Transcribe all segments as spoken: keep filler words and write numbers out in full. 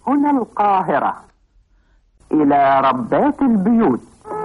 هنا القاهرة. إلى ربات البيوت.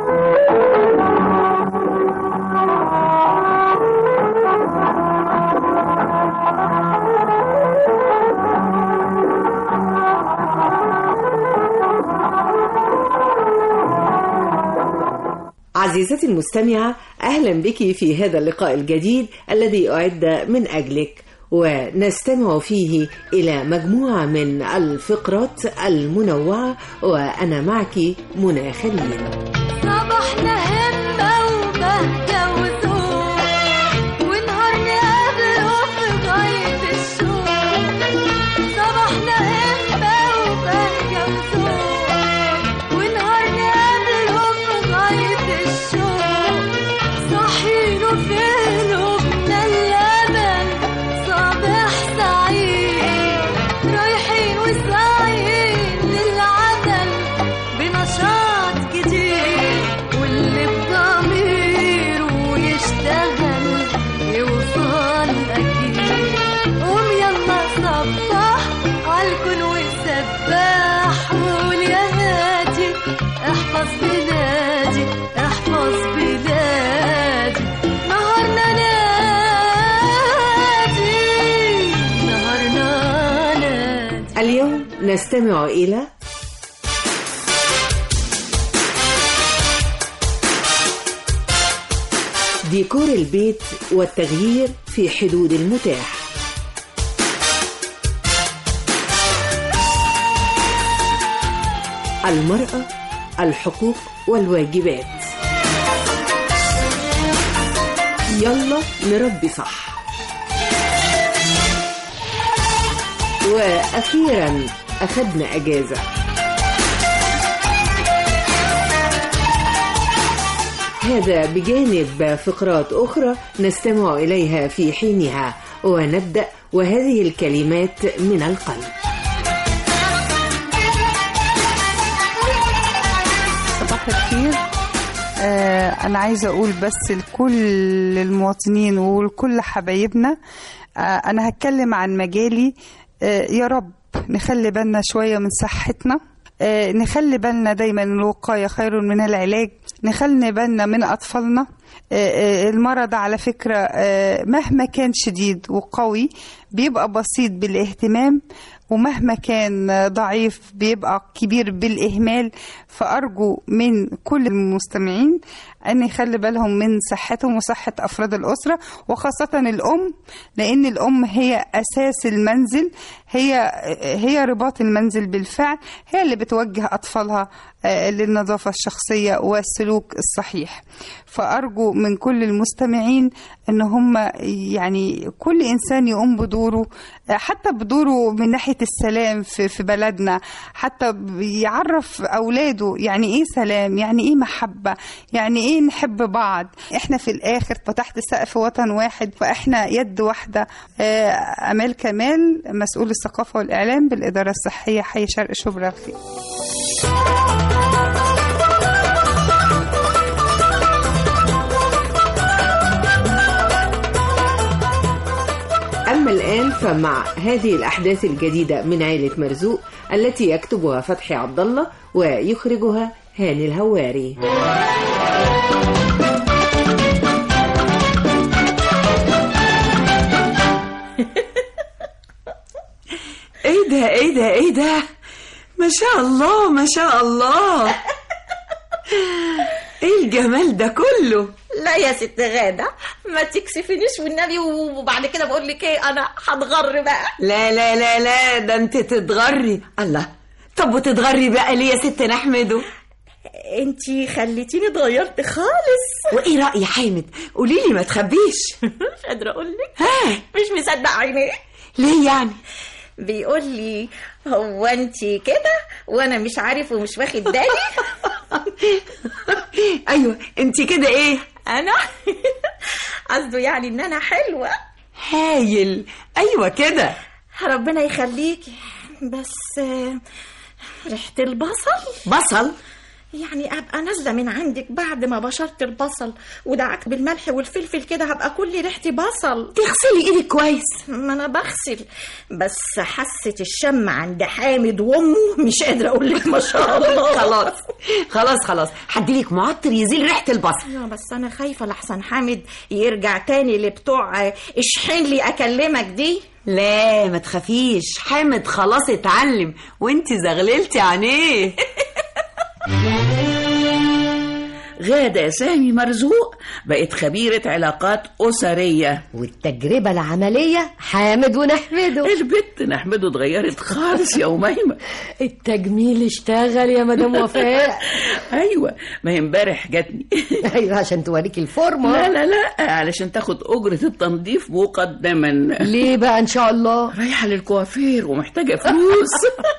عزيزتي المستمعة، أهلا بك في هذا اللقاء الجديد الذي أعد من أجلك، ونستمع فيه إلى مجموعة من الفقرات المنوعة، وأنا معك منى خليل. صباحنا همة وبهجة وذوق، ونهارنا قبله في غاية الشوق. صباحنا همة وبهجة وذوق، ونهارنا قبله في غاية الشوق. صحيله في قلوبنا اللبن صباح سعيد، رايحين وساعين للعدل بنشاط جديد، واللي بضميره يشتغل يوصل أكيد. قوم يلا صبح عالكل وسباح، وقول يا هادي احفظ بلادي احفظ بلادي. نهارنا نادي نهارنا نادي. اليوم نستمع إلى ديكور البيت والتغيير في حدود المتاح. المرأة، الحقوق والواجبات. يلا نربي صح. وأخيرا أخذنا أجازة. هذا بجانب فقرات أخرى نستمع إليها في حينها، ونبدأ وهذه الكلمات من القلب. صباح الخير. آه أنا عايزة أقول بس لكل المواطنين ولكل حبايبنا، آه أنا هتكلم عن مجالي. آه يا رب نخلي بالنا شوية من صحتنا، آه نخلي بالنا دايما الوقاية خير من العلاج، نخلي بالنا من أطفالنا. آه آه المرض على فكرة آه مهما كان شديد وقوي بيبقى بسيط بالاهتمام، ومهما كان ضعيف بيبقى كبير بالإهمال. فأرجو من كل المستمعين أن يخلي بالهم من صحتهم وصحة أفراد الأسرة، وخاصة الأم، لأن الأم هي أساس المنزل، هي هي رباط المنزل بالفعل، هي اللي بتوجه أطفالها للنظافة الشخصية والسلوك الصحيح. فأرجو من كل المستمعين أن هم يعني كل إنسان يقوم بدوره، حتى بدوره من ناحية السلام في في بلدنا، حتى يعرف أولاده يعني إيه سلام، يعني إيه محبة، يعني إيه نحب بعض. إحنا في الآخر فتحت سقف وطن واحد، فإحنا يد واحدة. أمال كمال، مسؤول الثقافة والإعلام بالإدارة الصحية، حي شرق شبرا الخير. أما الآن فمع هذه الأحداث الجديدة من عائلة مرزوق التي يكتبها فتحي عبد الله ويخرجها هاني الهواري. ايه ده ايه ده ايه ده، ما شاء الله ما شاء الله، ايه الجمال ده كله. لا يا ست غادة، ما تكسفنيش والنبي، وبعد كده بقول لك ايه، انا هتغر بقى. لا لا لا لا، ده انت تتغري. الله، طب وتتغري بقى ليه يا ست نحمده؟ انتي خليتيني اتغيرت خالص. وايه رأي حامد؟ قولي لي ما تخبيش. مش قادرة اقول لك، ها، مش مصدق عينيه. ليه يعني؟ بيقول لي هو انتي كده وانا مش عارف ومش واخد بالي. ايوه انتي كده ايه؟ انا قصده يعني ان انا حلوة. هايل، ايوه كده. ربنا يخليكي، بس ريحة البصل. بصل؟ يعني ابقى نازله من عندك بعد ما بشرت البصل ودعكت بالملح والفلفل كده، هبقى كل ريحتي بصل. تغسلي ايدك كويس. ما انا بغسل، بس حاسه الشم عند حامد وامه مش قادره اقول لك ما شاء الله. خلاص خلاص خلاص هديلك معطر يزيل ريحه البصل. لا بس انا خايفه لحسن حامد يرجع تاني لبتوع اشحن لي اكلمك دي. لا ما تخافيش، حامد خلاص اتعلم وانتي زغللتي عينيه. غادة يا سامي مرزوق بقت خبيرة علاقات أسرية، والتجربة العملية حامد ونحمده. البت نحمده اتغيرت خالص يا أميمة. التجميل اشتغل يا مدام وفاء. أيوة، ما هي امبارح جاتني. أيوة عشان توريك الفورمة. لا لا لا علشان تاخد أجرة التنظيف مقدما. ليه بقى إن شاء الله؟ رايحة للكوافير ومحتاجة فلوس.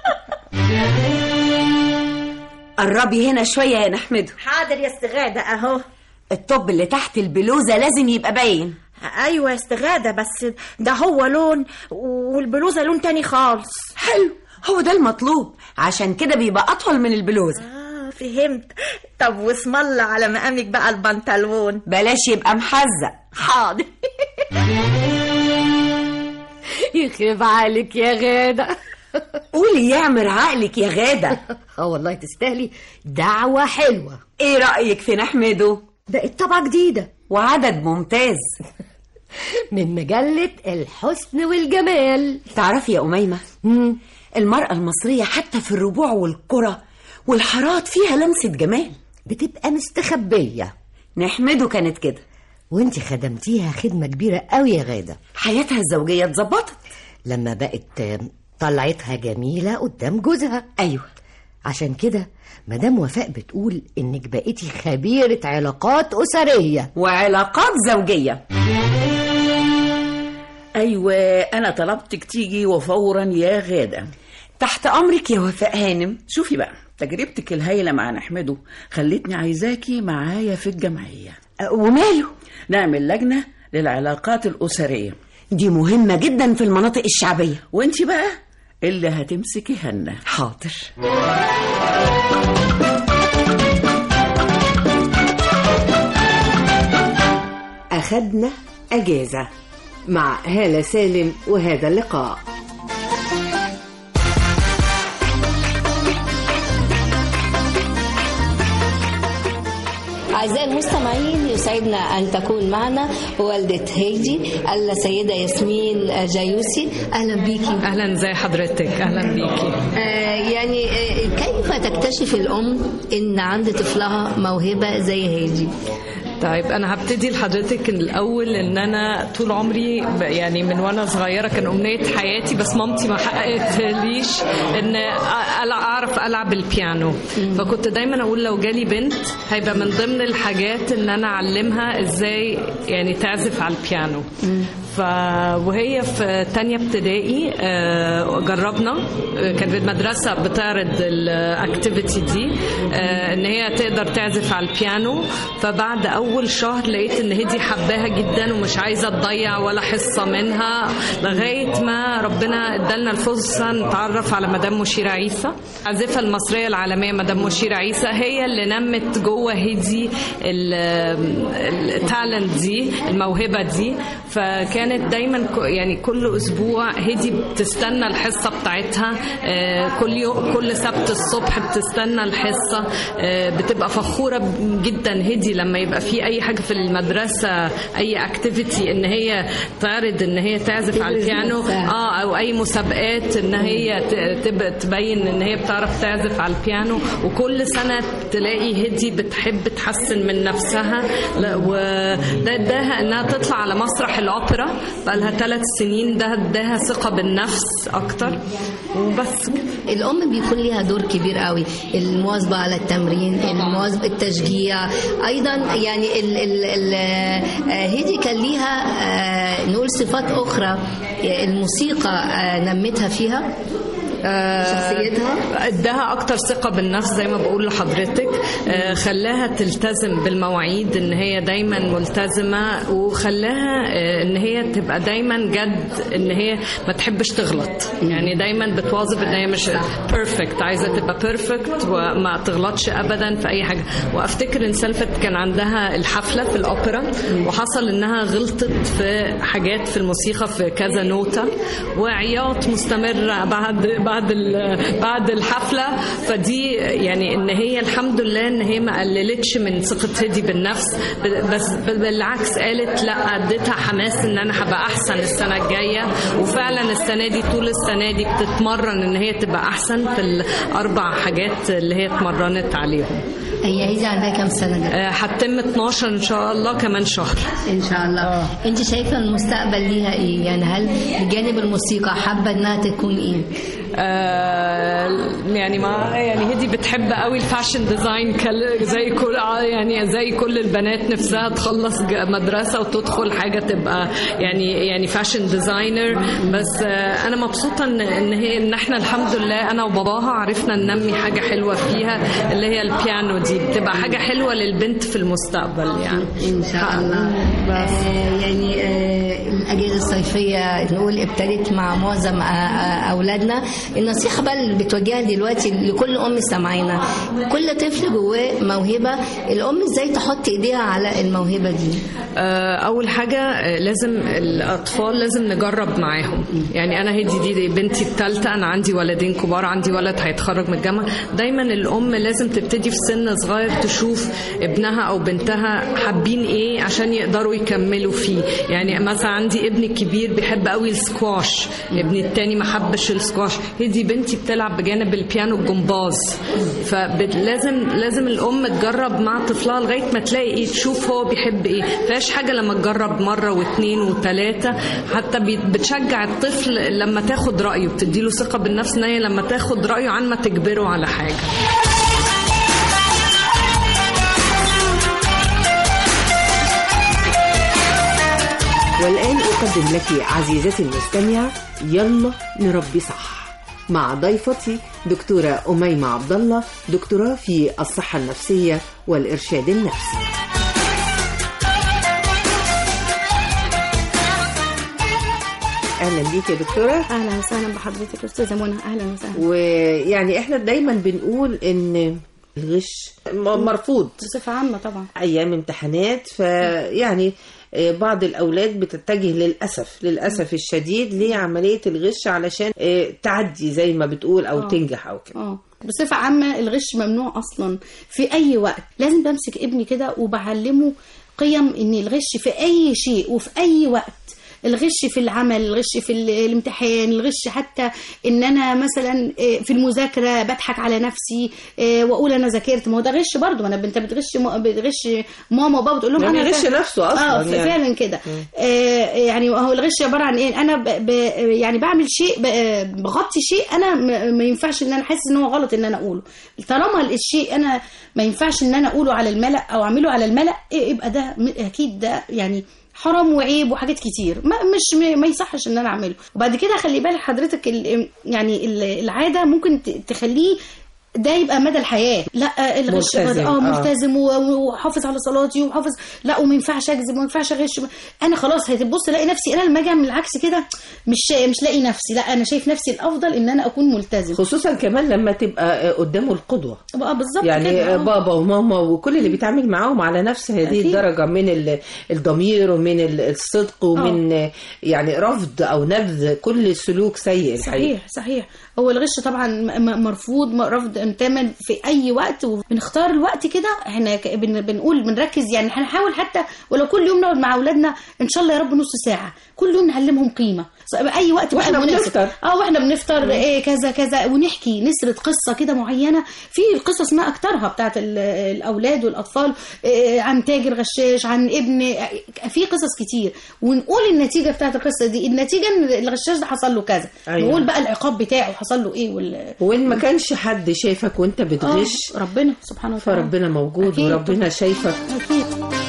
قربي هنا شوية يا نحمده. حاضر يا استغادة اهو. الطب اللي تحت البلوزة لازم يبقى باين. ايوه يا استغادة، بس ده هو لون والبلوزة لون تاني خالص. حلو، هو ده المطلوب، عشان كده بيبقى أطول من البلوزة. اه فهمت. طب واسم الله على مقامك بقى البنطلون بلاش يبقى محزق. حاضر. يخرب عليك يا غادة. قولي يعمر عقلك يا غادة. اه والله تستاهلي دعوة حلوة. ايه رأيك في نحمده؟ بقت طبعة جديدة وعدد ممتاز من مجلة الحسن والجمال. تعرفي يا أميمة، مم. المرأة المصرية حتى في الربوع والقرى والحارات فيها لمسة جمال، بتبقى مستخبية. نحمده كانت كده، وانتي خدمتيها خدمة كبيرة قوي يا غادة. حياتها الزوجية اتظبطت لما بقت طلعتها جميلة قدام جوزها. أيوة، عشان كده مدام وفاء بتقول إنك بقيتي خبيرة علاقات أسرية وعلاقات زوجية. أيوة أنا طلبتك تيجي وفورا يا غادة. تحت أمرك يا وفاء هانم. شوفي بقى، تجربتك الهايلة مع نحمده خلتني عايزاكي معايا في الجمعية. وماله؟ نعمل لجنة للعلاقات الأسرية، دي مهمة جدا في المناطق الشعبية، وانتي بقى اللي هتمسكي هنا. حاضر. أخدنا أجازة مع هالة سالم، وهذا اللقاء أعزائي المستمعين، يسعدنا أن تكون معنا والدة هيدي السيدة ياسمين جايوسي. أهلا بيكي. أهلا، زي حضرتك. أهلا بيكي. آه يعني آه كيف تكتشف الأم إن عند طفلها موهبة زي هيدي؟ طيب أنا هبتدي لحضرتك الأول إن أنا طول عمري يعني من وأنا صغيرة كان أمنية حياتي، بس مامتي ما حققت ليش إن أعرف ألعب البيانو. فكنت دايما أقول لو جالي بنت هيبقى من ضمن الحاجات إن أنا أعلمها إزاي يعني تعزف على البيانو. ف وهي في تانية ابتدائي جربنا، كانت المدرسة بتعرض الاكتيفيتي دي ان هي تقدر تعزف على البيانو. فبعد اول شهر لقيت ان هدي حباها جدا ومش عايزة تضيع ولا حصة منها، لغاية ما ربنا ادالنا الفرصة نتعرف على مدام مشيرة عيسى، العازفة المصرية العالمية. مدام مشيرة عيسى هي اللي نمت جوه هدي التالنت دي، الموهبة دي. فكان كانت دايما يعني كل اسبوع هدي بتستنى الحصه بتاعتها، كل يوم كل سبت الصبح بتستنى الحصه. بتبقى فخوره جدا هدي لما يبقى في اي حاجه في المدرسه، اي اكتيفيتي ان هي تعرض ان هي تعزف على البيانو اه او اي مسابقات ان هي تبقى تبين ان هي بتعرف تعزف على البيانو. وكل سنه تلاقي هدي بتحب تحسن من نفسها، وده اداها انها تطلع على مسرح الاوبرا بقى لها ثلاث سنين. ده اداها ثقة بالنفس أكتر. وبس كده. الأم بيكون لها دور كبير قوي، المواظبة على التمرين، المواظبة، التشجيع أيضا. يعني ال ال ال هدي كان ليها نقول صفات أخرى، الموسيقى نمتها فيها. شخصيتها اداها اكتر ثقه بالنفس زي ما بقول لحضرتك. آه خلاها تلتزم بالمواعيد، ان هي دايما ملتزمه، وخلاها آه ان هي تبقى دايما جد، ان هي ما تحبش تغلط، يعني دايما بتواظب ان هي مش بيرفكت، عايزه تبقى بيرفكت وما تغلطش ابدا في اي حاجه. وافتكر ان سلفت كان عندها الحفله في الاوبرا وحصل انها غلطت في حاجات في الموسيقى في كذا نوتة، وعياط مستمر بعد بعد بعد الحفلة. فدي يعني ان هي الحمد لله ان هي ما قللتش من ثقتها دي بالنفس، بس بالعكس قالت لا، اديتها حماس ان انا هبقى احسن السنة الجاية. وفعلا السنة دي طول السنة دي بتتمرن ان هي تبقى احسن في الاربع حاجات اللي هي اتمرنت عليهم. هي هيدي عندها كام سنة؟ هتتم اتناشر ان شاء الله كمان شهر ان شاء الله. آه. انت شايفة المستقبل ليها ايه؟ يعني هل بجانب الموسيقى حابة انها تكون ايه؟ آه يعني ما يعني هدي بتحب قوي الفاشن ديزاين زي كل يعني زي كل البنات، نفسها تخلص مدرسة وتدخل حاجة تبقى يعني يعني فاشن ديزاينر. بس آه انا مبسوطة ان ان هي ان احنا الحمد لله انا وباباها عرفنا ننمي حاجة حلوة فيها اللي هي البيانو دي، بتبقى حاجة حلوة للبنت في المستقبل يعني ان شاء الله. آه يعني آه الاجازة الصيفية نقول ابتدت مع معظم آه اولادنا. النصيحة بقى اللي بتوجهها دلوقتي لكل أم سامعينا، كل طفل جواه موهبة، الأم إزاي تحط إيديها على الموهبة دي؟ أول حاجة لازم الأطفال لازم نجرب معاهم. يعني أنا هدي دي بنتي الثالثة، أنا عندي ولدين كبار، عندي ولد هيتخرج من الجامعة. دايما الأم لازم تبتدي في سن صغير تشوف ابنها أو بنتها حابين إيه عشان يقدروا يكملوا فيه. يعني مثلا عندي ابني الكبير بيحب قوي السكواش، ابني التاني ما حبش السكواش. هدي بنتي بتلعب بجانب البيانو الجمباز. فلازم لازم الام تجرب مع طفلها لغايه ما تلاقي ايه، تشوف هو بيحب ايه. فاش حاجه لما تجرب مره واثنين وثلاثه، حتى بتشجع الطفل لما تاخد رايه، بتديله ثقه بالنفس ان هي لما تاخد رايه عن ما تجبره على حاجه. والآن أقدم لك عزيزتي المستمعة يلا نربي صح، مع ضيفتي دكتورة أميمة عبد الله، دكتوراه في الصحة النفسية والإرشاد النفسي. أهلا بيك يا دكتورة. أهلا وسهلا بحضرتك أستاذة منى. أهلا وسهلا. ويعني إحنا دايما بنقول إن الغش مرفوض بصفة عامة طبعا أيام امتحانات، فيعني بعض الأولاد بتتجه للأسف للأسف الشديد لعملية الغش علشان تعدي زي ما بتقول أو أوه. تنجح أو كده. اه بصفة عامة الغش ممنوع أصلا في أي وقت. لازم بمسك ابني كده وبعلمه قيم إن الغش في أي شيء وفي أي وقت. الغش في العمل، الغش في الامتحان، الغش حتى ان انا مثلا في المذاكره بضحك على نفسي واقول انا ذاكرت. ما هو ده غش برضه. انا انت بتغش بتغش ماما وبابا تقول لهم انا غش نفسه اصلا. اه يعني. فعلا كده. آه يعني هو الغش عباره عن ايه؟ انا ب ب يعني بعمل شيء بغطي شيء انا ما ينفعش ان انا حاسس ان هو غلط ان انا اقوله. طالما الشيء انا ما ينفعش ان انا اقوله على الملأ او اعمله على الملأ، يبقى ده اكيد ده يعني حرام وعيب وحاجات كتير ما مش ما يصحش ان انا اعمله. وبعد كده خلي بالك حضرتك ال يعني العاده ممكن تخليه ده يبقى مدى الحياه. لا الغش اه ملتزم وحافظ على صلاتي وحافظ لا وما ينفعش اكذب وما ينفعش اغش. انا خلاص هتبص الاقي نفسي انا لما اجي اعمل العكس كده مش مش لاقي نفسي. لا انا شايف نفسي الافضل ان انا اكون ملتزم، خصوصا كمان لما تبقى قدامه القدوه بقى بالظبط يعني كده. بابا وماما وكل اللي بيتعامل معاهم على نفس هذه أكيد. الدرجه من الضمير ومن الصدق ومن أوه. يعني رفض او نبذ كل سلوك سيء. صحيح الحقيقة. صحيح. هو الغش طبعا مرفوض رفض تماما في اي وقت، وبنختار الوقت كده. احنا بنقول بنركز يعني هنحاول حتى ولو كل يوم نقعد مع اولادنا ان شاء الله يا رب نص ساعه كل يوم نعلمهم قيمه اي وقت واحنا بنفطر اه واحنا بنفطر ايه كذا كذا ونحكي نسرد قصه كده معينه. في القصص ما اكترها بتاعت الاولاد والاطفال إيه عن تاجر غشاش، عن ابن، في قصص كتير، ونقول النتيجه بتاعت القصه دي. النتيجه ان الغشاش ده حصل له كذا. أيوة. نقول بقى العقاب بتاعه حصل له ايه وال... وان ما كانش حد شايفك وانت بتغش آه ربنا سبحانه وتعالى فربنا موجود أكيد. وربنا شايفك اكيد.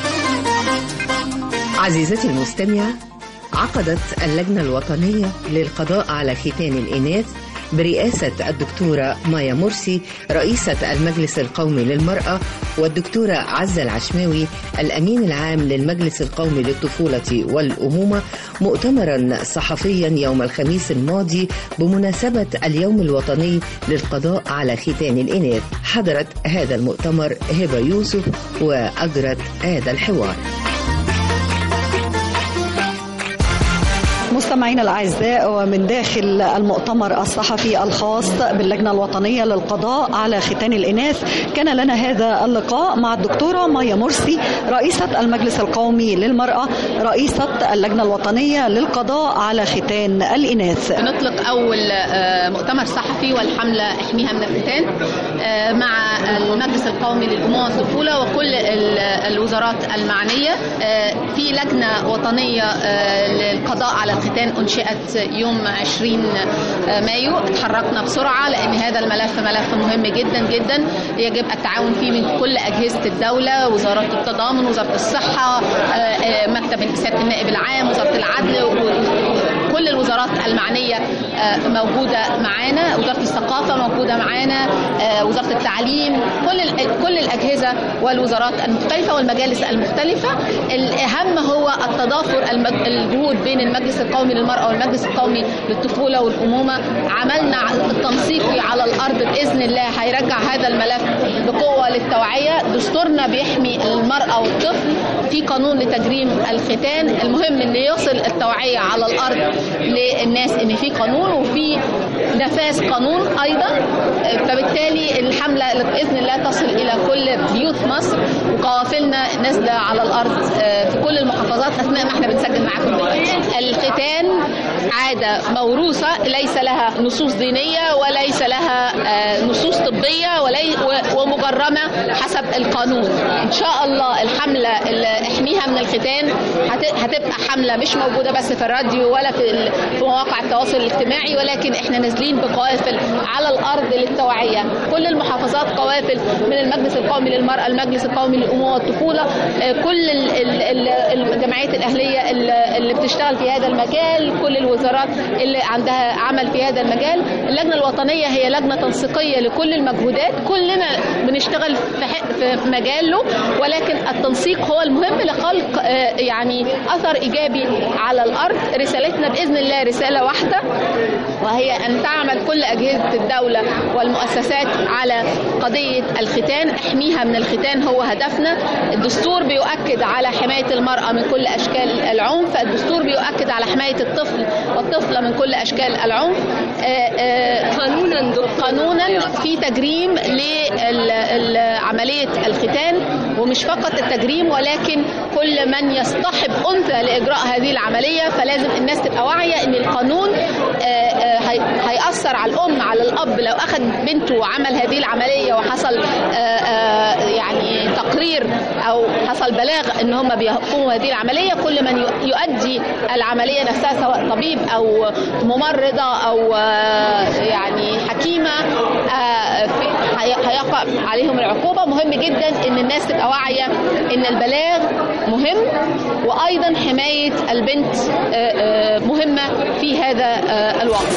عزيزتي المستمعة، عقدت اللجنة الوطنية للقضاء على ختان الإناث برئاسة الدكتورة مايا مرسي رئيسة المجلس القومي للمرأة، والدكتورة عزة العشماوي الأمين العام للمجلس القومي للطفولة والأمومة، مؤتمرا صحفيا يوم الخميس الماضي بمناسبة اليوم الوطني للقضاء على ختان الإناث. حضرت هذا المؤتمر هبة يوسف وأجرت هذا الحوار. مستمعينا الأعزاء، ومن داخل المؤتمر الصحفي الخاص باللجنة الوطنية للقضاء على ختان الإناث، كان لنا هذا اللقاء مع الدكتورة مايا مرسي رئيسة المجلس القومي للمرأة، رئيسة اللجنة الوطنية للقضاء على ختان الإناث. نطلق أول مؤتمر صحفي والحملة احميها من الختان مع المجلس القومي للأمومة والطفولة وكل الوزارات المعنية في لجنة وطنية للقضاء على الختان أنشئت يوم عشرين مايو. اتحركنا بسرعة لأن هذا الملف ملف مهم جدا جدا، يجب التعاون فيه من كل أجهزة الدولة، وزارة التضامن، وزارة الصحة، مكتب سيادة النائب العام، وزارة العدل، كل الوزارات المعنية موجودة معانا، وزارة الثقافة موجودة معانا، وزارة التعليم، كل كل الأجهزة والوزارات المختلفة والمجالس المختلفة. الأهم هو التضافر الجهود بين المجلس القومي للمرأة والمجلس القومي للطفولة والأمومة. عملنا التنسيقي على الأرض بإذن الله هيرجع هذا الملف بقوة للتوعية. دستورنا بيحمي المرأة والطفل، في قانون لتجريم الختان، المهم أن يصل التوعية على الأرض للناس ان في قانون وفي نفاذ قانون ايضا، فبالتالي الحمله باذن الله تصل الى كل بيوت مصر، وقوافلنا نازله على الارض في كل المحافظات اثناء ما احنا بنسجل معاكم دلوقتي. الختان عاده موروثه ليس لها نصوص دينيه وليس لها نصوص طبيه ومجرمه حسب القانون. ان شاء الله الحمله اللي احميها من الختان هتبقى حمله مش موجوده بس في الراديو ولا في في مواقع التواصل الاجتماعي، ولكن احنا نازلين بقوافل على الارض للتوعيه. كل المحافظات قوافل من المجلس القومي للمراه، المجلس القومي للامومه والطفوله، كل الجمعيات الاهليه اللي بتشتغل في هذا المجال، كل الوزارات اللي عندها عمل في هذا المجال. اللجنه الوطنيه هي لجنه تنسيقيه لكل المجهودات، كلنا بنشتغل في مجاله، ولكن التنسيق هو المهم لخلق يعني اثر ايجابي على الارض. رسالتنا بإذن الله رسالة واحدة، وهي أن تعمل كل أجهزة الدولة والمؤسسات على قضية الختان، احميها من الختان هو هدفنا. الدستور بيؤكد على حماية المرأة من كل أشكال العنف، الدستور بيؤكد على حماية الطفل والطفلة من كل أشكال العنف. قانونا قانونا في تجريم لعملية الختان، ومش فقط التجريم ولكن كل من يصطحب أنثى لإجراء هذه العملية، فلازم الناس تبقى واعية ان القانون هيأثر على الام على الاب لو اخذ بنته وعمل هذه العمليه وحصل يعني تقرير او حصل بلاغ ان هم بيقوموا هذه العمليه. كل من يؤدي العمليه نفسها سواء طبيب او ممرضه او يعني حكيمه هيقع عليهم العقوبه. مهم جدا ان الناس تبقى واعيه ان البلاغ مهم، وايضا حمايه البنت مهمة في هذا الوقت.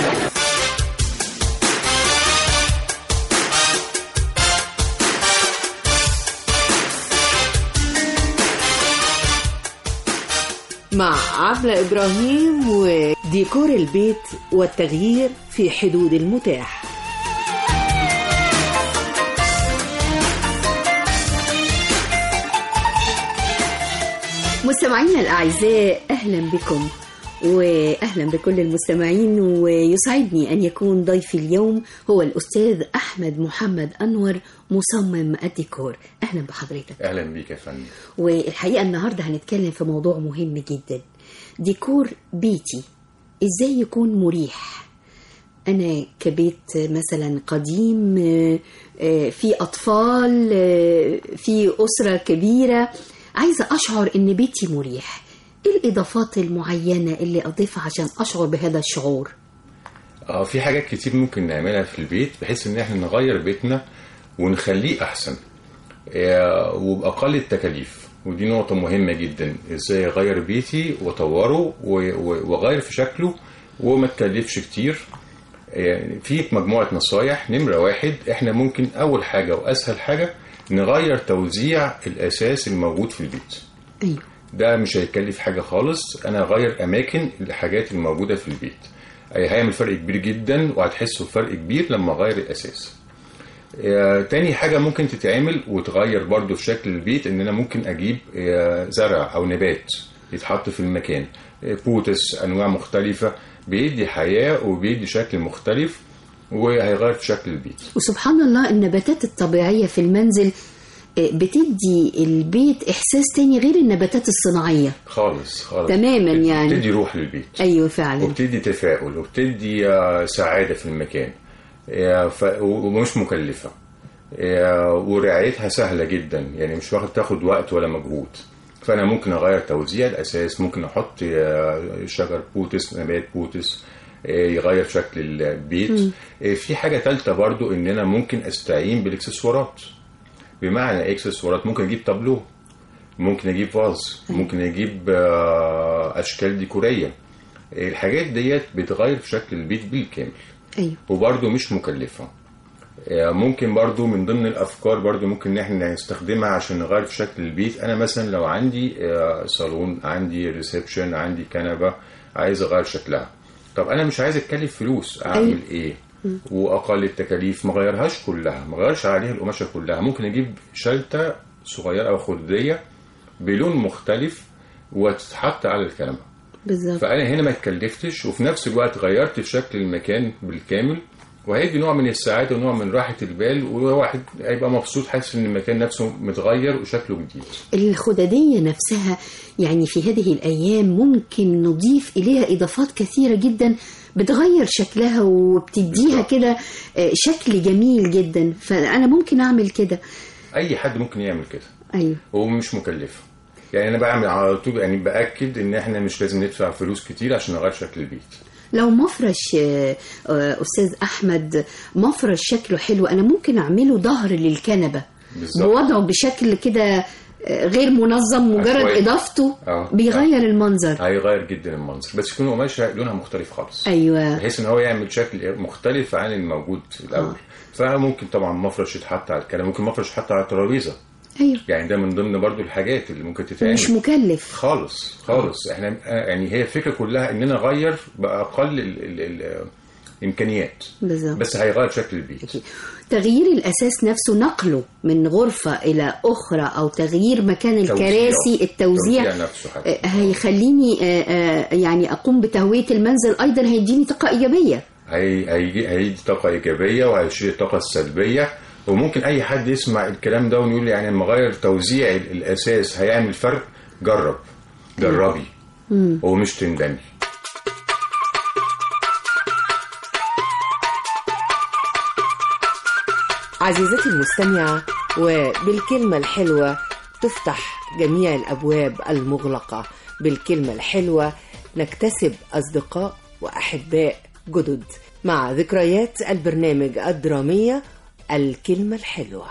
مع عبلة إبراهيم وديكور البيت والتغيير في حدود المتاح. مستمعينا الأعزاء، أهلا بكم وأهلا بكل المستمعين، ويسعدني أن يكون ضيفي اليوم هو الأستاذ أحمد محمد أنور، مصمم الديكور. أهلا بحضرتك. أهلا بيك يا فندم. والحقيقة النهاردة هنتكلم في موضوع مهم جدا، ديكور بيتي إزاي يكون مريح. أنا كبيت مثلا قديم، في أطفال، في أسرة كبيرة، عايزة أشعر إن بيتي مريح. إيه الإضافات المعينة اللي أضيفها عشان أشعر بهذا الشعور؟ آه في حاجات كتير ممكن نعملها في البيت بحيث إن إحنا نغير بيتنا ونخليه أحسن وبأقل التكاليف، ودي نقطة مهمة جدا. إزاي أغير بيتي وأطوره وأغير في شكله وما تكلفش كتير. يعني في مجموعة نصايح. نمرة واحد، احنا ممكن أول حاجة وأسهل حاجة نغير توزيع الأساس الموجود في البيت. أيوه. ده مش هيكلف حاجة خالص، أنا أغير أماكن الحاجات الموجودة في البيت. هيعمل فرق كبير جدا وهتحسوا بفرق كبير لما أغير الأساس. آه، تاني حاجة ممكن تتعمل وتغير برضو في شكل البيت، إن أنا ممكن أجيب آه، زرع أو نبات يتحط في المكان، آه، بوتس أنواع مختلفة، بيدي حياة وبيدي شكل مختلف وهيغير في شكل البيت. وسبحان الله النباتات الطبيعية في المنزل بتدي البيت إحساس تاني غير النباتات الصناعية خالص خالص تماما. يعني بتدي روح للبيت. أيوة فعلا. وبتدي تفاؤل وبتدي سعادة في المكان ومش مكلفة ورعايتها سهلة جدا، يعني مش واخد تاخد وقت ولا مجهود. فأنا ممكن أغير توزيع الأساس، ممكن أحط شجر بوتس، نبات بوتس يغير شكل البيت. م. في حاجة ثالثة برضو، إن أنا ممكن أستعين بالإكسسوارات. بمعنى إكسسوارات، ممكن أجيب تابلو، ممكن أجيب فاز، ممكن أجيب أشكال ديكورية. الحاجات ديت بتغير في شكل البيت بالكامل. أيوة. وبرضو مش مكلفة. ممكن برضو من ضمن الأفكار برضو ممكن إن احنا نستخدمها عشان نغير في شكل البيت. أنا مثلا لو عندي صالون، عندي ريسبشن، عندي كنبة، عايز أغير شكلها. طب أنا مش عايز أتكلف فلوس، أعمل أيوة. إيه؟ وأقل التكاليف، ما غيرهاش كلها، ما غيرش عليها القماشة كلها. ممكن أجيب شلتة صغيرة أو خردية بلون مختلف وتتحط على الكنبة بالظبط. فأنا هنا ما اتكلفتش، وفي نفس الوقت غيرت في شكل المكان بالكامل، وهيدي نوع من السعادة ونوع من راحة البال، وواحد هيبقى مبسوط حاسس ان المكان نفسه متغير وشكله جديد. الخددية نفسها يعني في هذه الأيام ممكن نضيف إليها إضافات كثيرة جدا بتغير شكلها وبتديها كده شكل جميل جدا. فأنا ممكن أعمل كده، أي حد ممكن يعمل كده. أيوه. ومش مكلف. يعني أنا بعمل على طول، يعني بأكد إن إحنا مش لازم ندفع فلوس كتير عشان نغير شكل البيت. لو مفرش أستاذ أحمد مفرش شكله حلو، أنا ممكن أعمله ظهر للكنبة بالزبط. بوضعه بشكل كده غير منظم، مجرد أشوي. إضافته أوه. بيغير أوه. المنظر. هيغير جدا المنظر، بس يكون قماشة لونها مختلف خالص. أيوة. بحيث إن هو يعمل شكل مختلف عن الموجود الأول. أوه. فممكن طبعا مفرش يتحط على الكنبة، ممكن مفرش يتحط على الترابيزة. أيوة. يعني ده من ضمن برضو الحاجات اللي ممكن تتعمل، مش مكلف خالص خالص. احنا يعني هي الفكرة كلها اننا نغير بأقل الامكانيات بالزبط. بس هيغير شكل البيت. تغيير الاساس نفسه، نقله من غرفة الى اخرى، او تغيير مكان الكراسي، التوزيع هيخليني يعني اقوم بتهوية المنزل، ايضا هيديني طاقة ايجابية. هي هيدي طاقة ايجابية وهيشيل الطاقة السلبية. وممكن اي حد يسمع الكلام ده ويقول يعني لما اغير توزيع الاساس هيعمل فرق. جرب، جربي ومش تندمي. عزيزتي المستمعة، وبالكلمة الحلوة تفتح جميع الابواب المغلقة. بالكلمة الحلوة نكتسب اصدقاء واحباء جدد. مع ذكريات البرنامج الدرامية الكلمة الحلوة.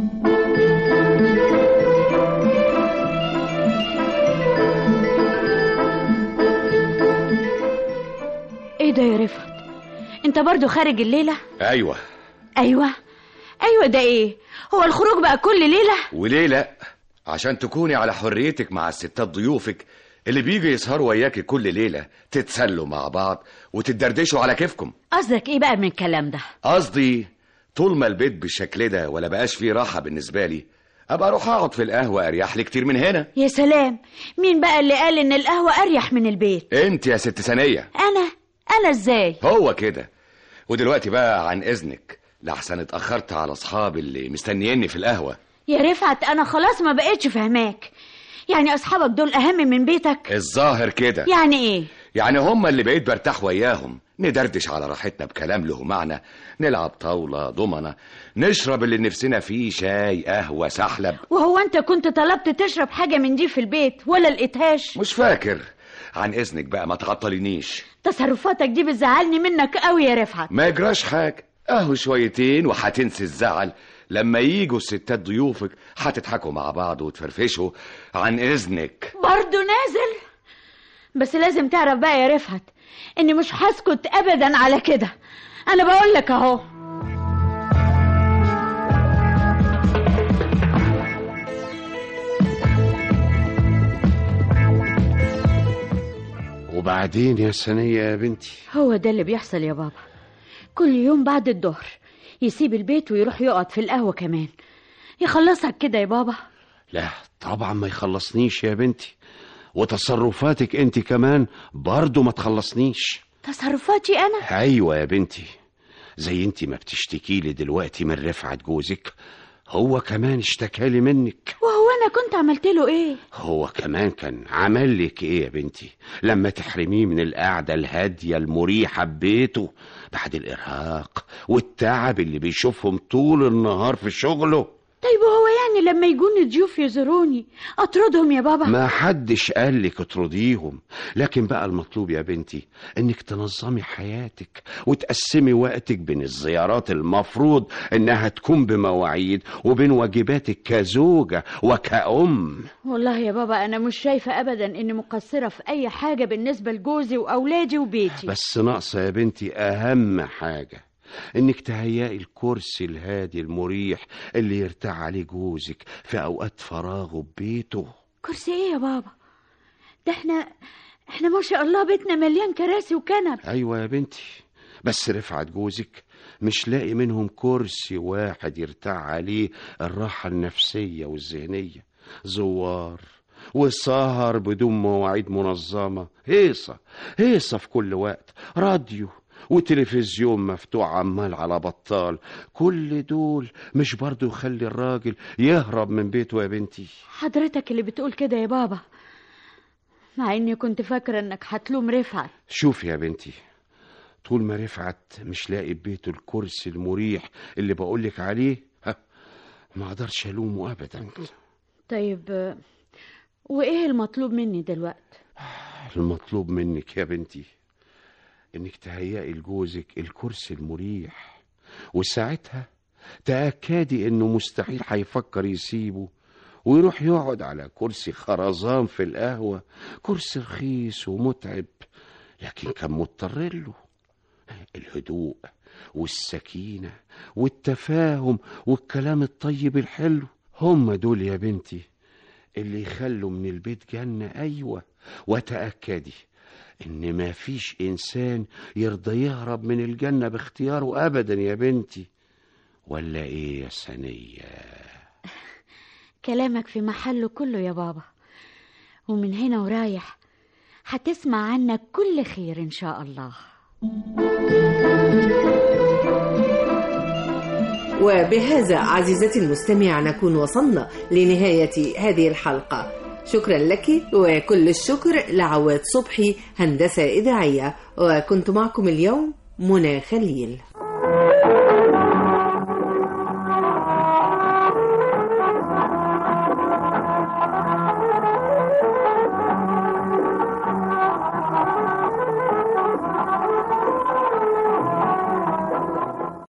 ايه ده يا رفعت، انت برضو خارج الليلة؟ ايوه ايوه ايوه. ده ايه، هو الخروج بقى كل ليلة؟ وليلة عشان تكوني على حريتك مع الستات ضيوفك اللي بيجي يسهروا وياكي كل ليلة، تتسلوا مع بعض وتدردشوا على كيفكم. قصدك ايه بقى من الكلام ده؟ قصدي طول ما البيت بالشكل ده ولا بقاش فيه راحة بالنسبة لي، ابقى اروح اقعد في القهوة اريح لي كتير من هنا. يا سلام، مين بقى اللي قال ان القهوة اريح من البيت؟ انت يا ست ثانية. انا انا ازاي؟ هو كده. ودلوقتي بقى عن اذنك، لحسن اتأخرت على اصحابي اللي مستنيني في القهوة. يا رفعت انا خلاص ما بقيتش فهماك، يعني اصحابك دول اهم من بيتك؟ الظاهر كده. يعني ايه؟ يعني هم اللي بقيت برتاح وياهم، ندردش على راحتنا بكلام له معنى، نلعب طاولة ضمنة، نشرب اللي نفسنا فيه، شاي قهوة سحلب. وهو انت كنت طلبت تشرب حاجة من دي في البيت ولا لقيتهاش؟ مش فاكر. عن اذنك بقى ما تعطلينيش، تصرفاتك دي بتزعلني منك قوي يا رفعت. ما يجراش حاجة، اهو شويتين وهتنسي الزعل. لما ييجوا الستات ضيوفك هتضحكوا مع بعض وتفرفشوا. عن اذنك. برضو نازل؟ بس لازم تعرف بقى يا رفعت اني مش هسكت ابدا على كده. انا بقول لك اهو. وبعدين يا سنية يا بنتي؟ هو ده اللي بيحصل يا بابا، كل يوم بعد الظهر يسيب البيت ويروح يقعد في القهوة كمان. يخلصك كده يا بابا؟ لا طبعا ما يخلصنيش يا بنتي، وتصرفاتك انت كمان برضو ما تخلصنيش. تصرفاتي انا؟ ايوه يا بنتي، زي انت ما بتشتكي لي دلوقتي من رفعت جوزك، هو كمان اشتكى لي منك. وهو انا كنت عملت له ايه؟ هو كمان كان عمل لك ايه يا بنتي لما تحرميه من القعده الهاديه المريحه ببيته بعد الارهاق والتعب اللي بيشوفهم طول النهار في شغله؟ طيب هو يعني لما يجون ضيوف يزوروني اطردهم يا بابا؟ ما حدش قال لك اطرديهم، لكن بقى المطلوب يا بنتي انك تنظمي حياتك وتقسمي وقتك بين الزيارات المفروض انها تكون بمواعيد وبين واجباتك كزوجة وكأم. والله يا بابا انا مش شايفة ابدا اني مقصرة في اي حاجة بالنسبة لجوزي واولادي وبيتي، بس ناقصة يا بنتي اهم حاجة، انك تهيئي الكرسي الهادي المريح اللي يرتاح عليه جوزك في اوقات فراغه ببيته. كرسي ايه يا بابا؟ ده احنا احنا ما شاء الله بيتنا مليان كراسي وكنب. ايوه يا بنتي، بس رفعت جوزك مش لاقي منهم كرسي واحد يرتاح عليه الراحة النفسية والذهنية. زوار وسهر بدون مواعيد منظمة، هيصة هيصة في كل وقت، راديو وتلفزيون مفتوح عمال على بطال، كل دول مش برضو يخلي الراجل يهرب من بيته يا بنتي؟ حضرتك اللي بتقول كده يا بابا، مع اني كنت فاكرة انك هتلوم رفعت. شوف يا بنتي، طول ما رفعت مش لاقي ببيته الكرسي المريح اللي بقولك عليه، ما اقدرش الومه ابدا. طيب وايه المطلوب مني دلوقتي؟ المطلوب منك يا بنتي انك تهيئي لجوزك الكرسي المريح، وساعتها تأكدي انه مستحيل هيفكر يسيبه ويروح يقعد على كرسي خرزان في القهوة، كرسي رخيص ومتعب لكن كان مضطر له. الهدوء والسكينة والتفاهم والكلام الطيب الحلو هم دول يا بنتي اللي يخلوا من البيت جنة. أيوة، وتأكدي إن ما فيش إنسان يرضى يهرب من الجنة باختياره أبدا يا بنتي، ولا إيه يا سنية؟ كلامك في محله كله يا بابا، ومن هنا ورايح هتسمع عنك كل خير إن شاء الله. وبهذا عزيزتي المستمع نكون وصلنا لنهاية هذه الحلقة. شكرا لك وكل الشكر لعواد صبحي هندسة إذاعية، وكنت معكم اليوم منى خليل.